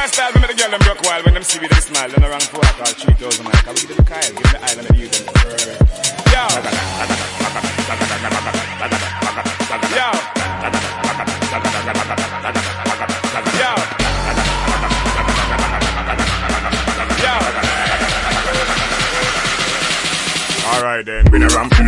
style, me the girl them broke wild when them see me them smile. Then around 4 o'clock, 3,000 man. Can we give them Kyle, give them the island of you them. Yo. Yo. Yo. Yo. Alright then, we the ramping